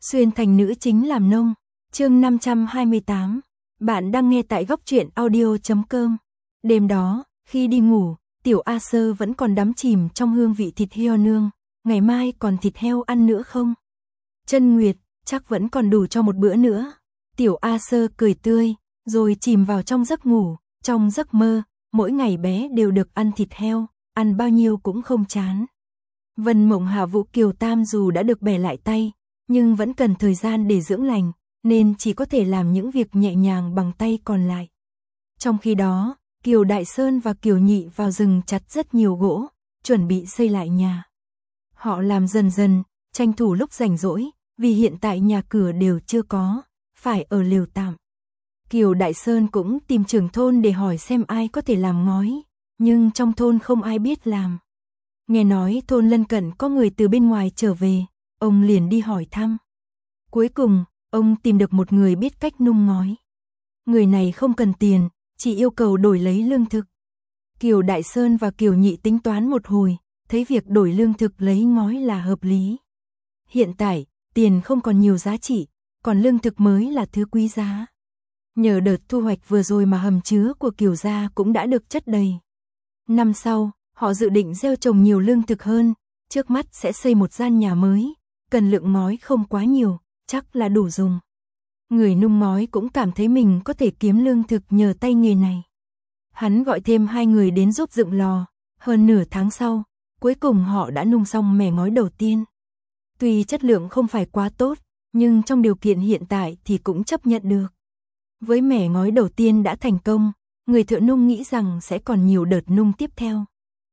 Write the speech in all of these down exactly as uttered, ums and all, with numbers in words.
Xuyên thành nữ chính làm nông. Chương năm trăm hai mươi tám. Bạn đang nghe tại góc truyện audio chấm com. Đêm đó, khi đi ngủ, Tiểu A Sơ vẫn còn đắm chìm trong hương vị thịt heo nương. Ngày mai còn thịt heo ăn nữa không? Chân Nguyệt, chắc vẫn còn đủ cho một bữa nữa. Tiểu A Sơ cười tươi, rồi chìm vào trong giấc ngủ. Trong giấc mơ, mỗi ngày bé đều được ăn thịt heo, ăn bao nhiêu cũng không chán. Vân Mộng Hạ Vũ Kiều Tam dù đã được bẻ lại tay, nhưng vẫn cần thời gian để dưỡng lành, nên chỉ có thể làm những việc nhẹ nhàng bằng tay còn lại. Trong khi đó, Kiều Đại Sơn và Kiều Nhị vào rừng chặt rất nhiều gỗ, chuẩn bị xây lại nhà. Họ làm dần dần, tranh thủ lúc rảnh rỗi, vì hiện tại nhà cửa đều chưa có, phải ở lều tạm. Kiều Đại Sơn cũng tìm trưởng thôn để hỏi xem ai có thể làm ngói, nhưng trong thôn không ai biết làm. Nghe nói thôn lân cận có người từ bên ngoài trở về, ông liền đi hỏi thăm. Cuối cùng, ông tìm được một người biết cách nung ngói. Người này không cần tiền, chỉ yêu cầu đổi lấy lương thực. Kiều Đại Sơn và Kiều Nhị tính toán một hồi, thấy việc đổi lương thực lấy ngói là hợp lý. Hiện tại, tiền không còn nhiều giá trị, còn lương thực mới là thứ quý giá. Nhờ đợt thu hoạch vừa rồi mà hầm chứa của Kiều gia cũng đã được chất đầy. Năm sau, họ dự định gieo trồng nhiều lương thực hơn, trước mắt sẽ xây một gian nhà mới, cần lượng ngói không quá nhiều, chắc là đủ dùng. Người nung ngói cũng cảm thấy mình có thể kiếm lương thực nhờ tay nghề này. Hắn gọi thêm hai người đến giúp dựng lò, hơn nửa tháng sau, cuối cùng họ đã nung xong mẻ ngói đầu tiên. Tuy chất lượng không phải quá tốt, nhưng trong điều kiện hiện tại thì cũng chấp nhận được. Với mẻ ngói đầu tiên đã thành công, người thợ nung nghĩ rằng sẽ còn nhiều đợt nung tiếp theo.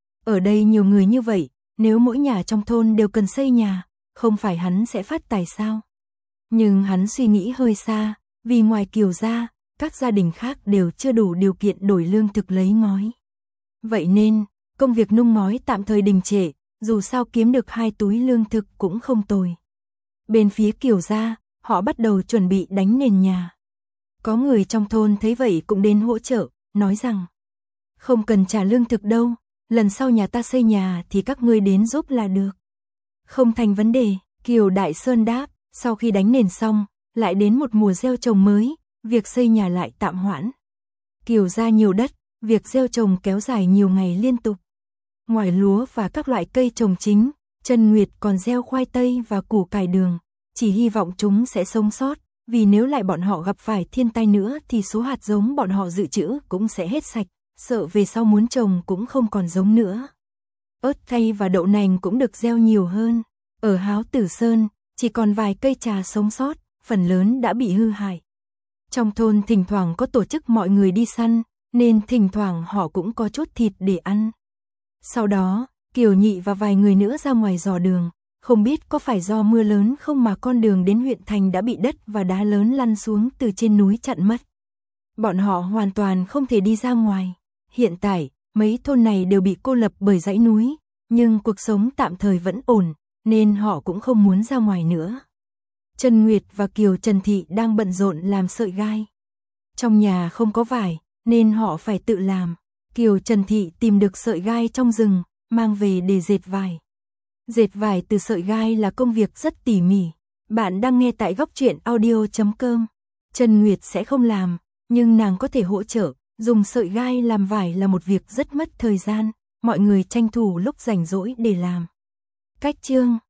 Ở đây nhiều người như vậy, nếu mỗi nhà trong thôn đều cần xây nhà, không phải hắn sẽ phát tài sao? Nhưng hắn suy nghĩ hơi xa, vì ngoài Kiều gia, các gia đình khác đều chưa đủ điều kiện đổi lương thực lấy ngói. Vậy nên, công việc nung ngói tạm thời đình trệ, dù sao kiếm được hai túi lương thực cũng không tồi. Bên phía Kiều gia, họ bắt đầu chuẩn bị đánh nền nhà. Có người trong thôn thấy vậy cũng đến hỗ trợ, nói rằng không cần trả lương thực đâu, lần sau nhà ta xây nhà thì các ngươi đến giúp là được. Không thành vấn đề, Kiều Đại Sơn đáp. Sau khi đánh nền xong, lại đến một mùa gieo trồng mới, việc xây nhà lại tạm hoãn. Kiều gia nhiều đất, việc gieo trồng kéo dài nhiều ngày liên tục. Ngoài lúa và các loại cây trồng chính, Chân Nguyệt còn gieo khoai tây và củ cải đường, chỉ hy vọng chúng sẽ sống sót, vì nếu lại bọn họ gặp phải thiên tai nữa thì số hạt giống bọn họ dự trữ cũng sẽ hết sạch, sợ về sau muốn trồng cũng không còn giống nữa. Ớt thay và đậu nành cũng được gieo nhiều hơn. Ở Háo Tử Sơn, chỉ còn vài cây trà sống sót, phần lớn đã bị hư hại. Trong thôn thỉnh thoảng có tổ chức mọi người đi săn, nên thỉnh thoảng họ cũng có chút thịt để ăn. Sau đó, Kiều Nhị và vài người nữa ra ngoài dò đường, không biết có phải do mưa lớn không mà con đường đến huyện thành đã bị đất và đá lớn lăn xuống từ trên núi chặn mất. Bọn họ hoàn toàn không thể đi ra ngoài. Hiện tại, mấy thôn này đều bị cô lập bởi dãy núi, nhưng cuộc sống tạm thời vẫn ổn, nên họ cũng không muốn ra ngoài nữa. Trần Nguyệt và Kiều Trần Thị đang bận rộn làm sợi gai. Trong nhà không có vải, nên họ phải tự làm. Kiều Trần Thị tìm được sợi gai trong rừng, mang về để dệt vải. Dệt vải từ sợi gai là công việc rất tỉ mỉ. Bạn đang nghe tại góc truyện audio chấm com. Trần Nguyệt sẽ không làm, nhưng nàng có thể hỗ trợ. Dùng sợi gai làm vải là một việc rất mất thời gian, mọi người tranh thủ lúc rảnh rỗi để làm. Cách chương